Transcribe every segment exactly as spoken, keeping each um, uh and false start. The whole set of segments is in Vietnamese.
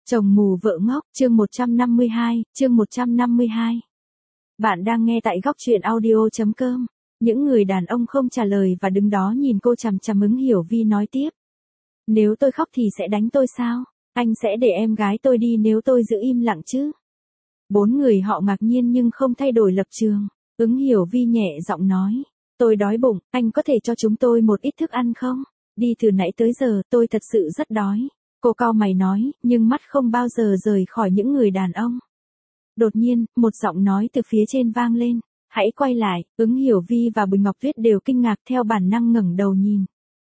Chồng mù vợ ngốc, chương một trăm năm mươi hai, chương một trăm năm mươi hai. Bạn đang nghe tại góc truyện audio chấm com. Những người đàn ông không trả lời và đứng đó nhìn cô chằm chằm. Ứng Hiểu Vi nói tiếp. Nếu tôi khóc thì sẽ đánh tôi sao? Anh sẽ để em gái tôi đi nếu tôi giữ im lặng chứ? Bốn người họ ngạc nhiên nhưng không thay đổi lập trường. Ứng Hiểu Vi nhẹ giọng nói. Tôi đói bụng, anh có thể cho chúng tôi một ít thức ăn không? Đi từ nãy tới giờ, tôi thật sự rất đói. Cô cau mày nói, nhưng mắt không bao giờ rời khỏi những người đàn ông. Đột nhiên, một giọng nói từ phía trên vang lên. Hãy quay lại. Ứng Hiểu Vi và Bùi Ngọc Tuyết đều kinh ngạc theo bản năng ngẩng đầu nhìn.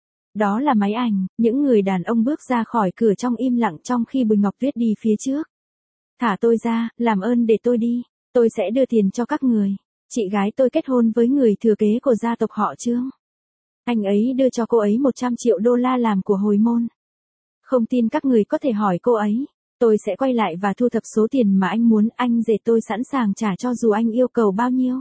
Đó là máy ảnh. Những người đàn ông bước ra khỏi cửa trong im lặng trong khi Bùi Ngọc Tuyết đi phía trước. Thả tôi ra, làm ơn để tôi đi. Tôi sẽ đưa tiền cho các người. Chị gái tôi kết hôn với người thừa kế của gia tộc họ Trương. Anh ấy đưa cho cô ấy một trăm triệu đô la làm của hồi môn. Không tin các người có thể hỏi cô ấy. Tôi sẽ quay lại và thu thập số tiền mà anh muốn. Anh rể tôi sẵn sàng trả cho dù anh yêu cầu bao nhiêu.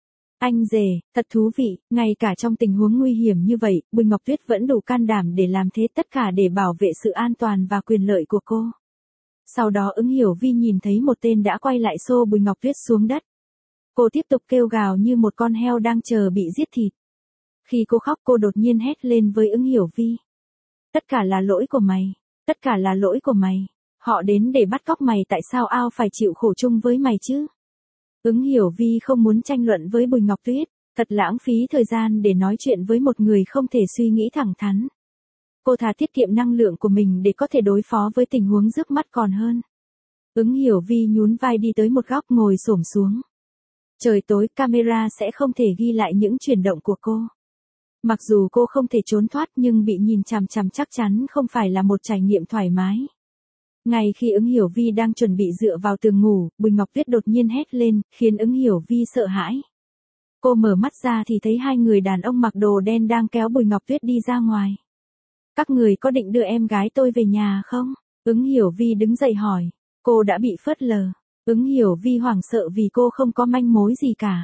Anh rể, thật thú vị, ngay cả trong tình huống nguy hiểm như vậy, Bùi Ngọc Tuyết vẫn đủ can đảm để làm thế, tất cả để bảo vệ sự an toàn và quyền lợi của cô. Sau đó Ứng Hiểu Vi nhìn thấy một tên đã quay lại xô Bùi Ngọc Tuyết xuống đất. Cô tiếp tục kêu gào như một con heo đang chờ bị giết thịt. Khi cô khóc cô đột nhiên hét lên với Ứng Hiểu Vi. Tất cả là lỗi của mày, tất cả là lỗi của mày. Họ đến để bắt cóc mày, tại sao ao phải chịu khổ chung với mày chứ? Ứng Hiểu Vi không muốn tranh luận với Bùi Ngọc Tuyết, thật lãng phí thời gian để nói chuyện với một người không thể suy nghĩ thẳng thắn. Cô thà tiết kiệm năng lượng của mình để có thể đối phó với tình huống trước mắt còn hơn. Ứng Hiểu Vi nhún vai đi tới một góc ngồi xổm xuống. Trời tối, camera sẽ không thể ghi lại những chuyển động của cô. Mặc dù cô không thể trốn thoát nhưng bị nhìn chằm chằm chắc chắn không phải là một trải nghiệm thoải mái. Ngay khi Ứng Hiểu Vi đang chuẩn bị dựa vào tường ngủ, Bùi Ngọc Tuyết đột nhiên hét lên, khiến Ứng Hiểu Vi sợ hãi. Cô mở mắt ra thì thấy hai người đàn ông mặc đồ đen đang kéo Bùi Ngọc Tuyết đi ra ngoài. Các người có định đưa em gái tôi về nhà không? Ứng Hiểu Vi đứng dậy hỏi. Cô đã bị phớt lờ. Ứng Hiểu Vi hoảng sợ vì cô không có manh mối gì cả.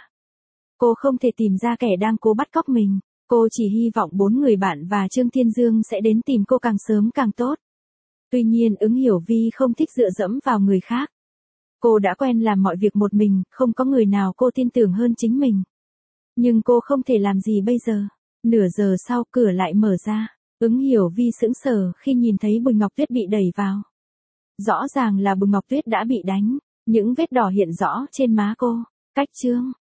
Cô không thể tìm ra kẻ đang cố bắt cóc mình. Cô chỉ hy vọng bốn người bạn và Trương Thiên Dương sẽ đến tìm cô càng sớm càng tốt. Tuy nhiên Ứng Hiểu Vi không thích dựa dẫm vào người khác. Cô đã quen làm mọi việc một mình, không có người nào cô tin tưởng hơn chính mình. Nhưng cô không thể làm gì bây giờ. Nửa giờ sau cửa lại mở ra. Ứng Hiểu Vi sững sờ khi nhìn thấy Bùi Ngọc Tuyết bị đẩy vào. Rõ ràng là Bùi Ngọc Tuyết đã bị đánh. Những vết đỏ hiện rõ trên má cô. Cách Trương,